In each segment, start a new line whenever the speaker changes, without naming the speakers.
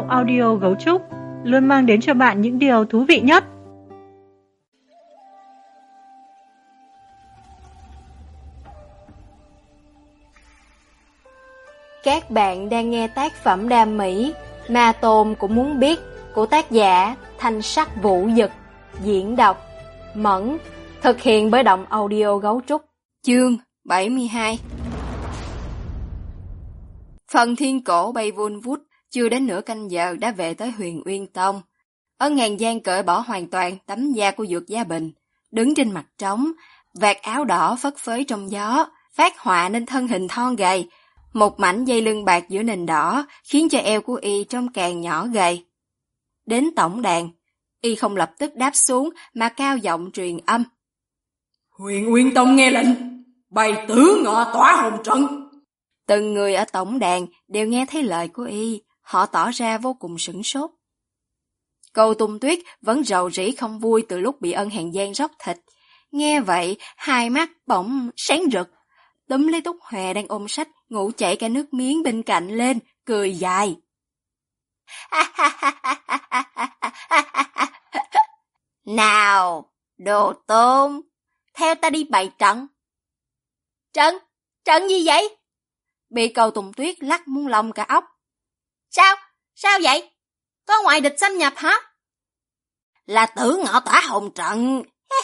audio Gấu Trúc luôn mang đến cho bạn những điều thú vị nhất.
Các bạn đang nghe tác phẩm đam mỹ Ma Tôn Cũng Muốn Biết của tác giả Thanh Sắc Vũ Dực, diễn đọc Mẫn, thực hiện bởi Động Audio Gấu Trúc. Chương 72. Phần thiên cổ bay vun vút, chưa đến nửa canh giờ đã về tới Huyền Uyên Tông. Ân Hàn Giang cởi bỏ hoàn toàn tấm da của Dược Gia Bình, đứng trên mặt trống, vạt áo đỏ phất phới trong gió, phát họa nên thân hình thon gầy. Một mảnh dây lưng bạc giữa nền đỏ khiến cho eo của y trông càng nhỏ gầy. Đến tổng đàn, y không lập tức đáp xuống mà cao giọng truyền âm.
Huyền Uyên Tông nghe lệnh, bày tử ngọ tỏa hồng trận.
Từng người ở tổng đàn đều nghe thấy lời của y, họ tỏ ra vô cùng sửng sốt. Cầu Tung Tuyết vẫn rầu rĩ không vui từ lúc bị Ân Hàn Giang róc thịt. Nghe vậy, hai mắt bỗng sáng rực, túm lấy Túc Hòe đang ôm sách, ngủ chảy cả nước miếng bên cạnh lên, cười dài. Nào, đồ tôm, theo ta đi bày trận. Trận gì vậy? Bị Cầu Tùng Tuyết lắc muôn lông cả óc. Sao vậy? Có ngoại địch xâm nhập hả? Là tử ngọ tỏa hồn trận.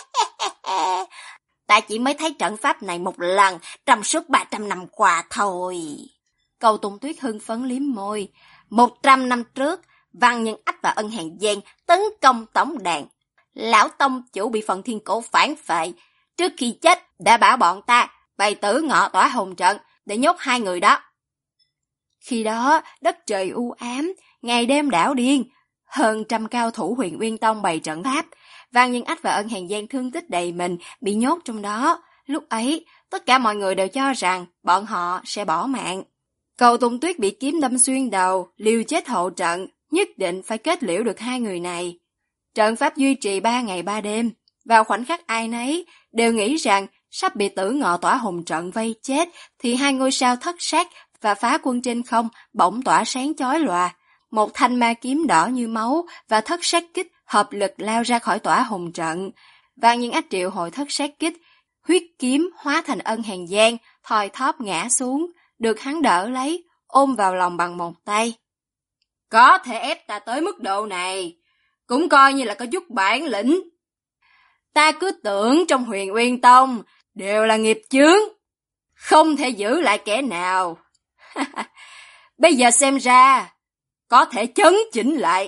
Ta chỉ mới thấy trận pháp này một lần trong suốt 300 năm qua thôi. Cầu Tùng Tuyết hưng phấn liếm môi. 100 năm trước, Văn Nhân Ách và Ân Hàn Giang tấn công tổng đàn. Lão tông chủ bị Phần Thiên Cổ phản phệ. Trước khi chết đã bảo bọn ta bày tử ngọ tỏa hồn trận để nhốt hai người đó. Khi đó, đất trời u ám, ngày đêm đảo điên. Hơn 100 cao thủ Huyền Uyên Tông bày trận pháp. Văn Nhân Ách và Ân Hàn Giang thương tích đầy mình, bị nhốt trong đó. Lúc ấy, tất cả mọi người đều cho rằng bọn họ sẽ bỏ mạng. Cầu Tung Tuyết bị kiếm đâm xuyên đầu, liều chết hộ trận, nhất định phải kết liễu được hai người này. Trận pháp duy trì 3 ngày 3 đêm. Vào khoảnh khắc ai nấy đều nghĩ rằng sắp bị tử ngọ tỏa hồn trận vây chết, thì hai ngôi sao thất sát và phá quân trên không bỗng tỏa sáng chói lòa. Một thanh ma kiếm đỏ như máu và thất sát kích hợp lực lao ra khỏi tỏa hồn trận. Văn Nhân Ách triệu hồi thất sát kích, huyết kiếm hóa thành Ân Hàn Giang, thoi thóp ngã xuống, được hắn đỡ lấy, ôm vào lòng bằng một tay. Có thể ép ta tới mức độ này, cũng coi như là có chút bản lĩnh. Ta cứ tưởng trong Huyền Uyên Tông đều là nghiệp chướng, không thể giữ lại kẻ nào. Bây giờ xem ra có thể chấn chỉnh lại.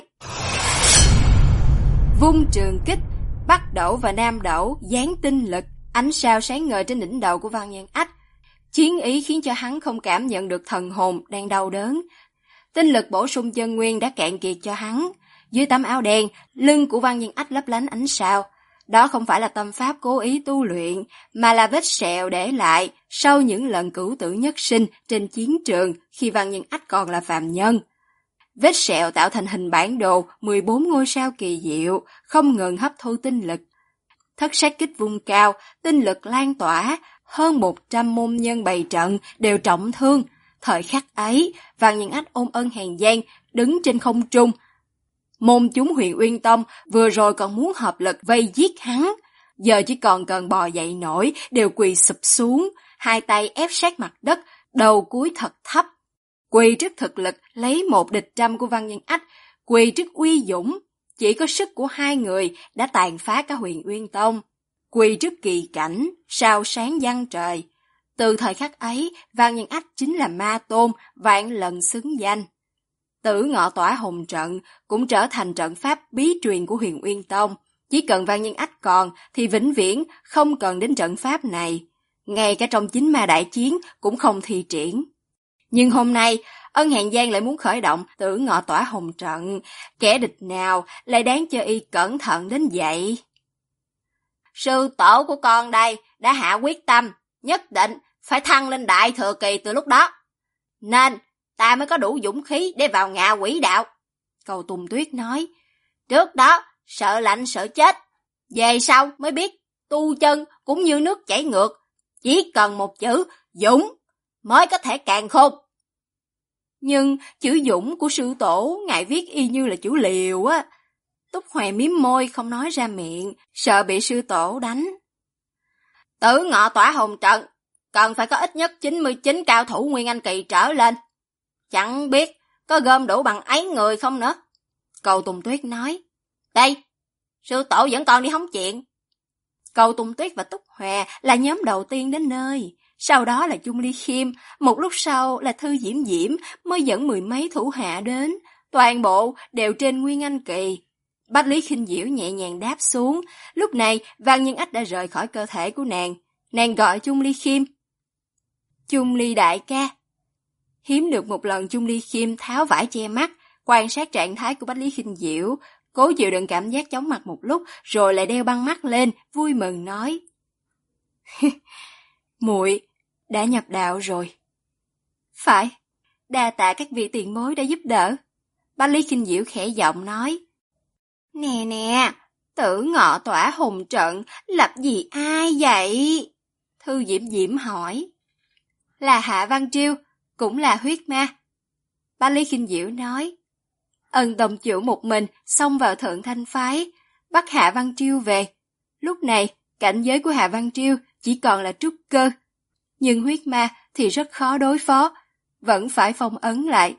Vung trường kích, Bắc Đẩu và Nam Đẩu giáng tinh lực, ánh sao sáng ngời trên đỉnh đầu của Văn Nhân Ách. Chiến ý khiến cho hắn không cảm nhận được thần hồn đang đau đớn. Tinh lực bổ sung chân nguyên đã cạn kiệt cho hắn. Dưới tấm áo đen, lưng của Văn Nhân Ách lấp lánh ánh sao. Đó không phải là tâm pháp cố ý tu luyện, mà là vết sẹo để lại sau những lần cửu tử nhất sinh trên chiến trường khi Văn Nhân Ách còn là phàm nhân. Vết sẹo tạo thành hình bản đồ 14 ngôi sao kỳ diệu, không ngừng hấp thu tinh lực. Thất sát kích vung cao, tinh lực lan tỏa, hơn 100 môn nhân bày trận đều trọng thương. Thời khắc ấy, Văn Nhân Ách ôm Ân Hàn Giang đứng trên không trung. Môn chúng Huyền Uyên Tông vừa rồi còn muốn hợp lực vây giết hắn, giờ chỉ còn cần bò dậy nổi, đều quỳ sụp xuống, hai tay ép sát mặt đất, đầu cúi thật thấp. Quỳ trước thực lực lấy 1 địch 100 của Văn Nhân Ách, quỳ trước uy dũng, chỉ có sức của hai người đã tàn phá cả Huyền Uyên Tông. Quỳ trước kỳ cảnh, sao sáng giăng trời. Từ thời khắc ấy, Văn Nhân Ách chính là ma tôn, vạn lần xứng danh. Tử ngọ tỏa hồn trận cũng trở thành trận pháp bí truyền của Huyền Uyên Tông. Chỉ cần Văn Nhân Ách còn thì vĩnh viễn không cần đến trận pháp này. Ngay cả trong chính ma đại chiến cũng không thi triển. Nhưng hôm nay, Ân Hàn Giang lại muốn khởi động tử ngọ tỏa hồn trận. Kẻ địch nào lại đáng cho y cẩn thận đến vậy? Sư tổ của con đây đã hạ quyết tâm, nhất định phải thăng lên đại thừa kỳ từ lúc đó. Nên ta mới có đủ dũng khí để vào ngạ quỷ đạo. Cầu Tùng Tuyết nói, trước đó sợ lạnh sợ chết, về sau mới biết tu chân cũng như nước chảy ngược, chỉ cần một chữ dũng mới có thể càn khôn. Nhưng chữ Dũng của sư tổ ngài viết y như là chữ Liều á. Túc Hoè mím môi không nói ra miệng, sợ bị sư tổ đánh. Tử Ngọ tỏa hồng trận, cần phải có ít nhất 99 cao thủ Nguyên Anh kỳ trở lên. Chẳng biết có gom đủ bằng ấy người không nữa. Cầu Tùng Tuyết nói. Đây, sư tổ vẫn còn đi hóng chuyện. Cầu Tùng Tuyết và Túc Hoè là nhóm đầu tiên đến nơi. Sau đó là Chung Ly Khiêm, một lúc sau là Thư Diễm Diễm mới dẫn 10 mấy thủ hạ đến. Toàn bộ đều trên Nguyên Anh kỳ. Bách Lý Khinh Diễu nhẹ nhàng đáp xuống. Lúc này Văn Nhân Ách đã rời khỏi cơ thể của nàng. Nàng gọi Chung Ly Khiêm. Chung Ly đại ca. Hiếm được một lần Chung Ly Khiêm tháo vải che mắt, quan sát trạng thái của Bách Lý Khinh Diễu, cố chịu đựng cảm giác chóng mặt một lúc, rồi lại đeo băng mắt lên, vui mừng nói. Muội đã nhập đạo rồi. Phải, đa tạ các vị tiền bối đã giúp đỡ. Bách Lý Khinh Diễu khẽ giọng nói. Nè nè, Tử Ngọ tỏa hùng trận, lập gì ai vậy? Thư Diễm Diễm hỏi. Là Hạ Văn Triêu, cũng là huyết ma. Bách Lý Khinh Diễu nói. Ân tông chủ một mình xông vào Thượng Thanh phái, bắt Hạ Văn Triêu về. Lúc này, cảnh giới của Hạ Văn Triêu chỉ còn là trúc cơ. Nhưng huyết ma thì rất khó đối phó, vẫn phải phong ấn lại.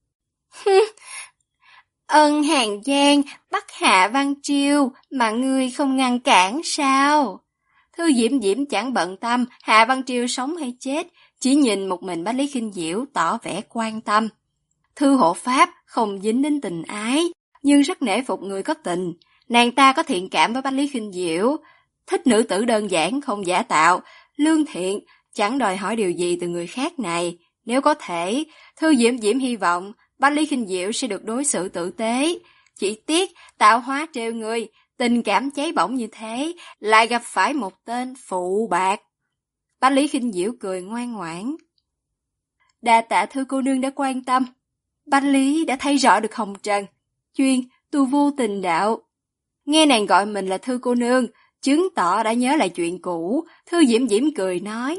Ân Hàn Giang bắt Hạ Văn Triêu mà ngươi không ngăn cản sao? Thư Diễm Diễm chẳng bận tâm Hạ Văn Triêu sống hay chết, chỉ nhìn một mình Bách Lý Khinh Diễu tỏ vẻ quan tâm. Thư hộ pháp không dính đến tình ái, nhưng rất nể phục người có tình. Nàng ta có thiện cảm với Bách Lý Khinh Diễu, thích nữ tử đơn giản không giả tạo, lương thiện, chẳng đòi hỏi điều gì từ người khác này. Nếu có thể, Thư Diễm Diễm hy vọng Bách Lý Khinh Diễu sẽ được đối xử tử tế. Chỉ tiếc tạo hóa trêu người, tình cảm cháy bỏng như thế, lại gặp phải một tên phụ bạc. Bách Lý Khinh Diễu cười ngoan ngoãn. Đa tạ Thư cô nương đã quan tâm. Bách Lý đã thấy rõ được hồng trần, chuyên tu vô tình đạo. Nghe nàng gọi mình là Thư cô nương, chứng tỏ đã nhớ lại chuyện cũ. Thư Diễm Diễm cười nói.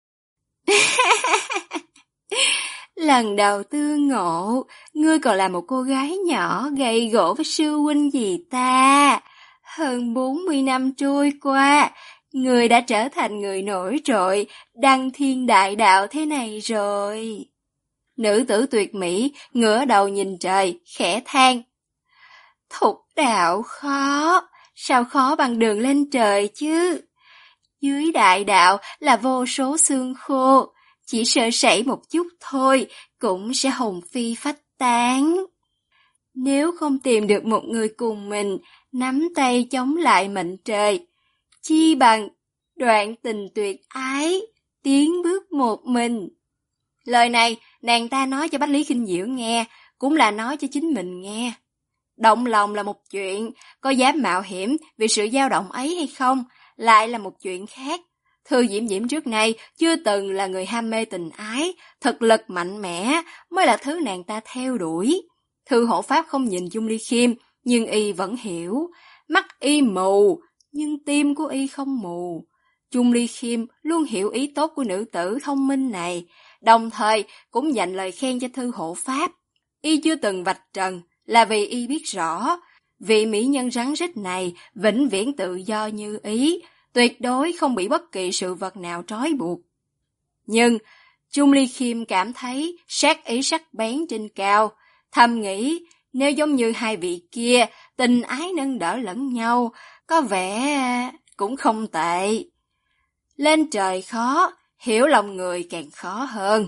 Lần đầu tương ngộ, ngươi còn là một cô gái nhỏ gầy gỗ với sư huynh gì ta. Hơn 40 năm trôi qua, ngươi đã trở thành người nổi trội, đăng thiên đại đạo thế này rồi. Nữ tử tuyệt mỹ, ngửa đầu nhìn trời, khẽ than. Thục đạo khó, sao khó bằng đường lên trời chứ? Dưới đại đạo là vô số xương khô, chỉ sơ sẩy một chút thôi, cũng sẽ hồn phi phách tán. Nếu không tìm được một người cùng mình, nắm tay chống lại mệnh trời, chi bằng đoạn tình tuyệt ái, tiến bước một mình. Lời này nàng ta nói cho Bách Lý Khinh Diễu nghe, cũng là nói cho chính mình nghe. Động lòng là một chuyện, có dám mạo hiểm vì sự dao động ấy hay không, lại là một chuyện khác. Thư Diễm Diễm trước nay chưa từng là người ham mê tình ái, thực lực mạnh mẽ mới là thứ nàng ta theo đuổi. Thư hộ pháp không nhìn Chung Ly Khiêm, nhưng y vẫn hiểu. Mắt y mù, nhưng tim của y không mù. Chung Ly Khiêm luôn hiểu ý tốt của nữ tử thông minh này, đồng thời cũng dành lời khen cho Thư hộ pháp. Y chưa từng vạch trần là vì y biết rõ, vị mỹ nhân rắn rít này vĩnh viễn tự do như ý, tuyệt đối không bị bất kỳ sự vật nào trói buộc. Nhưng Chung Ly Khiêm cảm thấy sát ý sắc bén trên cao, thầm nghĩ nếu giống như hai vị kia, tình ái nâng đỡ lẫn nhau, có vẻ cũng không tệ. Lên trời khó, hiểu lòng người càng khó hơn.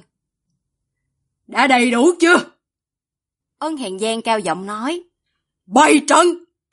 Đã đầy đủ chưa?
Ân Hàn Giang cao giọng nói.
Bày trận!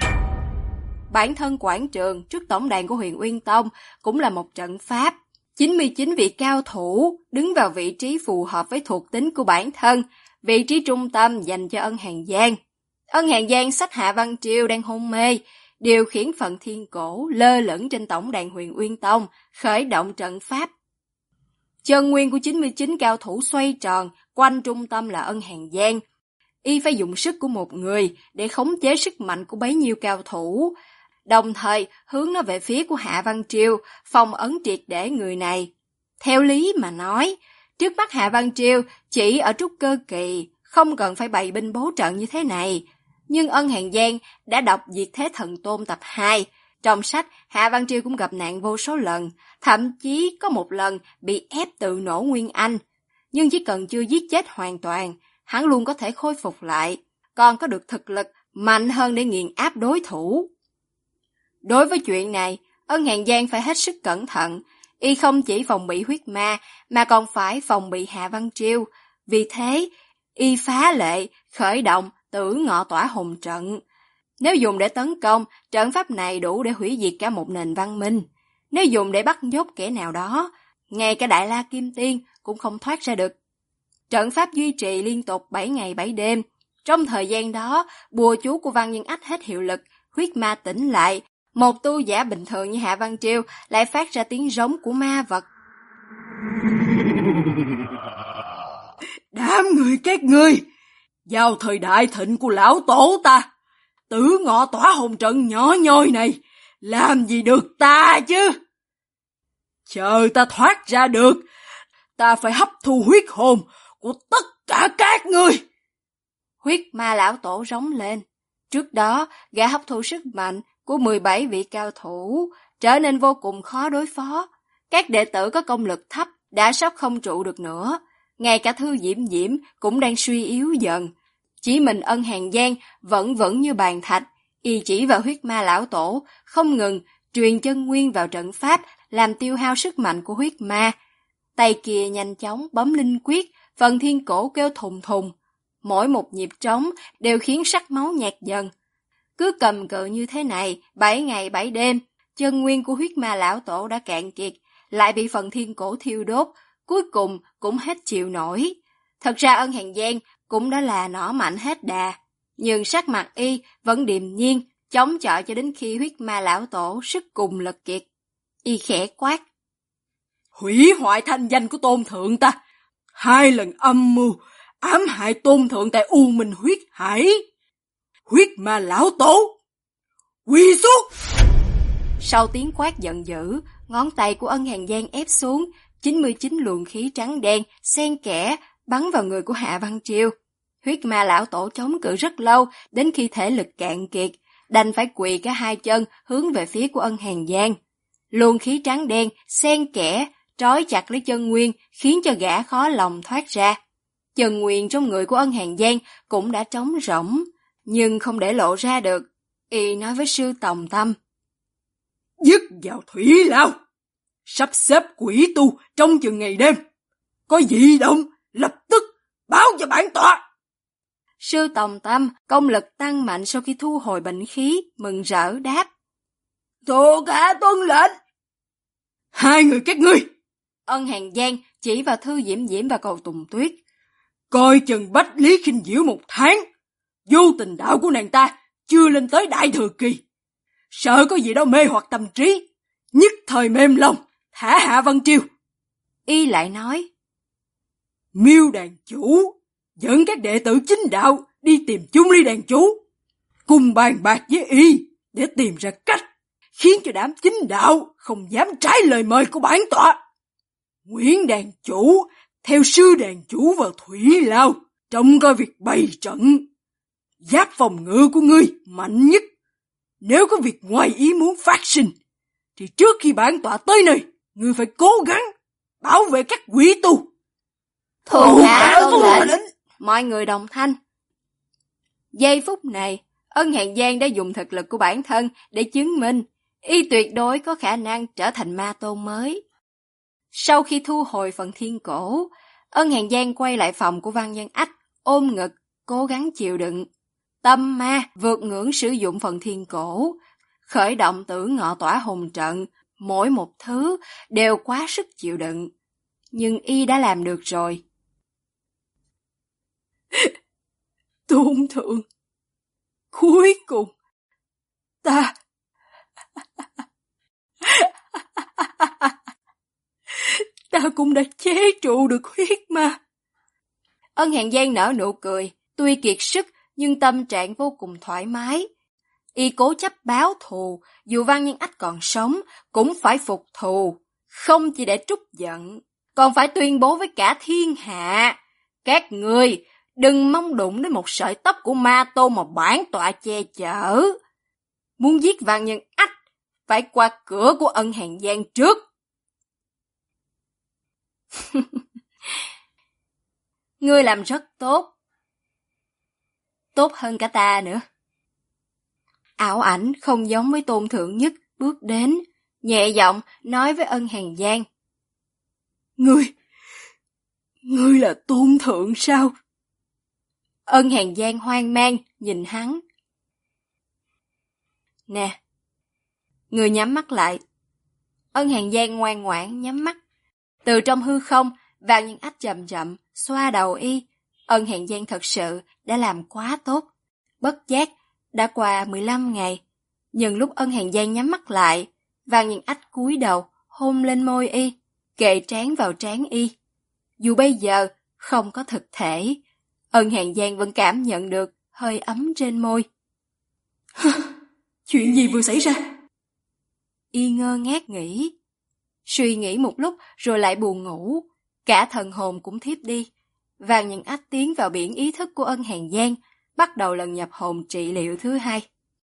Bản thân quảng trường trước tổng đàn của Huyền Uyên Tông cũng là một trận pháp. 99 vị cao thủ đứng vào vị trí phù hợp với thuộc tính của bản thân, vị trí trung tâm dành cho Ân Hàn Giang. Ân Hàn Giang xách Hạ Văn Triều đang hôn mê, điều khiển phần thiên cổ lơ lửng trên tổng đàn Huyền Uyên Tông, khởi động trận pháp. Chân nguyên của 99 cao thủ xoay tròn, quanh trung tâm là Ân Hàn Giang. Y phải dùng sức của một người để khống chế sức mạnh của bấy nhiêu cao thủ, đồng thời hướng nó về phía của Hạ Văn Triều, phong ấn triệt để người này. Theo lý mà nói, trước mắt Hạ Văn Triều chỉ ở trúc cơ kỳ, không cần phải bày binh bố trận như thế này. Nhưng Ân Hàn Giang đã đọc Diệt Thế Thần Tôn tập 2. Trong sách, Hạ Văn Triều cũng gặp nạn vô số lần, thậm chí có một lần bị ép tự nổ Nguyên Anh. Nhưng chỉ cần chưa giết chết hoàn toàn, hắn luôn có thể khôi phục lại, còn có được thực lực mạnh hơn để nghiền áp đối thủ. Đối với chuyện này, Ân Hàn Giang phải hết sức cẩn thận. Y không chỉ phòng bị huyết ma, mà còn phải phòng bị Hạ Văn Triều. Vì thế, y phá lệ, khởi động Tử Ngọ Tỏa Hồn Trận. Nếu dùng để tấn công, trận pháp này đủ để hủy diệt cả một nền văn minh. Nếu dùng để bắt nhốt kẻ nào đó, ngay cả Đại La Kim Tiên cũng không thoát ra được. Trận pháp duy trì liên tục 7 ngày 7 đêm. Trong thời gian đó, bùa chú của Văn Nhân Ách hết hiệu lực, huyết ma tỉnh lại. Một tu giả bình thường như Hạ Văn Triều lại phát ra tiếng rống của ma vật.
Đám người các ngươi, vào thời đại thịnh của lão tổ ta, Tử Ngọ Tỏa Hồn Trận nhỏ nhoi này, làm gì được ta chứ? Chờ ta thoát ra được, ta phải hấp thu huyết hồn của tất cả các ngươi.
Huyết ma lão tổ rống lên. Trước đó, gã hấp thu sức mạnh của 17 vị cao thủ, trở nên vô cùng khó đối phó. Các đệ tử có công lực thấp đã sắp không trụ được nữa. Ngay cả Thư Diễm Diễm cũng đang suy yếu dần. Chỉ mình Ân Hàn Giang vẫn vững như bàn thạch. Y chỉ vào huyết ma lão tổ, không ngừng truyền chân nguyên vào trận pháp, làm tiêu hao sức mạnh của huyết ma. Tay kia nhanh chóng bấm linh quyết, phần thiên cổ kêu thùng thùng. Mỗi một nhịp trống đều khiến sắc máu nhạt dần. Cứ cầm cự như thế này, 7 ngày 7 đêm, chân nguyên của huyết ma lão tổ đã cạn kiệt, lại bị phần thiên cổ thiêu đốt, cuối cùng cũng hết chịu nổi. Thật ra Ân Hàn Giang cũng đã là nỏ mạnh hết đà, nhưng sắc mặt y vẫn điềm nhiên, chống chọi cho đến khi huyết ma lão tổ sức cùng lực kiệt. Y khẽ quát:
Hủy hoại thanh danh của Tôn Thượng ta, 2 lần âm mưu ám hại Tôn Thượng tại U Minh huyết hải. Huyết ma lão tổ, quỳ xuống!
Sau tiếng quát giận dữ, ngón tay của Ân Hàn Giang ép xuống, 99 luồng khí trắng đen xen kẽ bắn vào người của Hạ Văn Triều. Huyết ma lão tổ chống cự rất lâu, đến khi thể lực cạn kiệt, đành phải quỳ cả 2 chân hướng về phía của Ân Hàn Giang. Luồng khí trắng đen xen kẽ trói chặt lấy chân nguyên, khiến cho gã khó lòng thoát ra. Chân nguyên trong người của Ân Hàn Giang cũng đã trống rỗng, nhưng không để lộ ra được. Y nói với sư Tòng Tâm:
Dứt vào thủy lao, sắp xếp quỷ tu trong chừng ngày đêm. Có dị động, lập tức báo cho bản tọa.
Sư Tòng Tâm công lực tăng mạnh sau khi thu hồi bệnh khí, mừng rỡ đáp:
Thuộc hạ tuân lệnh. 2 người các ngươi.
Ân Hàn Giang chỉ vào Thư Diễm Diễm và Cầu Tùng Tuyết:
Coi chừng Bách Lý Khinh Diễu 1 tháng. Vô tình đạo của nàng ta chưa lên tới đại thừa kỳ, sợ có gì đó mê hoặc tâm trí, nhất thời mềm lòng thả Hạ Văn Triều.
Y lại nói:
Miêu đàn chủ dẫn các đệ tử chính đạo đi tìm Chung Ly đàn chủ, cùng bàn bạc với y để tìm ra cách khiến cho đám chính đạo không dám trái lời mời của bản tọa. Nguyễn đàn chủ theo sư đàn chủ vào thủy lao, trông coi việc bày trận. Giáp phòng ngự của ngươi mạnh nhất. Nếu có việc ngoài ý muốn phát sinh, thì trước khi bản tọa tới nơi, ngươi phải cố gắng bảo vệ các quỷ tu.
Thuộc hạ tuân lệnh. Mọi người đồng thanh. Giây phút này, Ân Hàn Giang đã dùng thực lực của bản thân để chứng minh y tuyệt đối có khả năng trở thành ma tôn mới. Sau khi thu hồi phần thiên cổ, Ân Hàn Giang quay lại phòng của Văn Nhân Ách, ôm ngực, cố gắng chịu đựng. Tâm ma vượt ngưỡng sử dụng phần thiên cổ, khởi động Tử Ngọ Tỏa Hồn Trận, mỗi một thứ đều quá sức chịu đựng. Nhưng y đã làm được rồi.
Tôn Thượng, cuối cùng ta cũng đã chế trụ được huyết ma.
Ân Hàn Giang nở nụ cười, tuy kiệt sức nhưng tâm trạng vô cùng thoải mái. Y cố chấp báo thù, dù Văn Nhân Ách còn sống cũng phải phục thù, không chỉ để trút giận, còn phải tuyên bố với cả thiên hạ: các ngươi đừng mong đụng đến một sợi tóc của Ma Tôn mà bản tọa che chở. Muốn giết Văn Nhân Ách, phải qua cửa của Ân Hàn Giang trước. Ngươi làm rất tốt. Tốt hơn cả ta nữa. Ảo Ảnh không giống với Tôn Thượng Nhất bước đến, nhẹ giọng nói với Ân Hàn Giang.
Ngươi là Tôn Thượng sao?
Ân Hàn Giang hoang mang nhìn hắn. Nè, người nhắm mắt lại. Ân Hàn Giang ngoan ngoãn nhắm mắt. Từ trong hư không, Văn Nhân Ách chậm chậm xoa đầu y. Ân Hàn Giang thật sự đã làm quá tốt. Bất giác, đã qua 15 ngày. Nhưng lúc Ân Hàn Giang nhắm mắt lại, Văn Nhân Ách cúi đầu, hôn lên môi y, kề trán vào trán y. Dù bây giờ không có thực thể, Ân Hàn Giang vẫn cảm nhận được hơi ấm trên môi.
Chuyện gì vừa xảy ra?
Y ngơ ngác nghĩ. Suy nghĩ một lúc rồi lại buồn ngủ. Cả thần hồn cũng thiếp đi. Văn Nhân Ách tiến vào biển ý thức của Ân Hàn Giang, bắt đầu lần nhập hồn trị liệu thứ 2.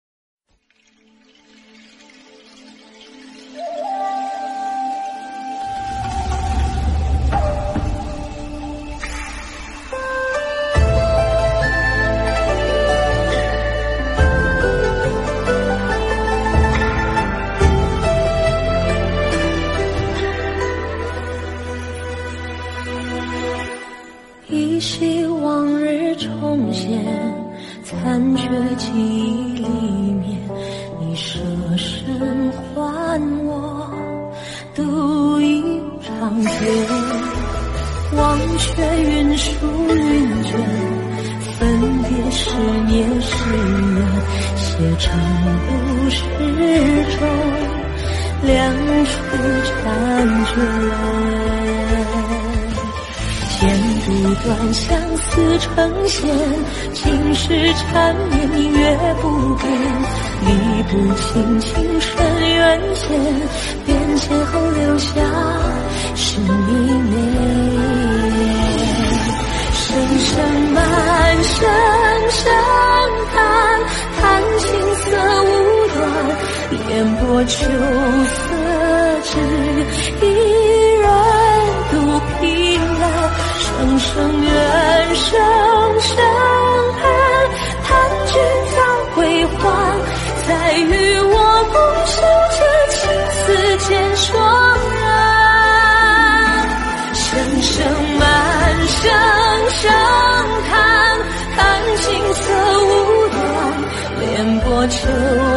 依稀往日重现，残缺记忆里面，你舍身还我，独一长街，忘却云舒云卷，分别是孽是缘，写成故事中两处婵娟。剪不断相思成线，情是缠绵明月不变，理不清情深缘浅，变迁后留下是迷恋。声声满声声叹，叹青涩无端，烟波秋色只一人独凭栏。声声怨，声声恨，叹君早归还，再与我共守这青丝渐霜染。声声满，声声叹，叹青涩无端，莲波秋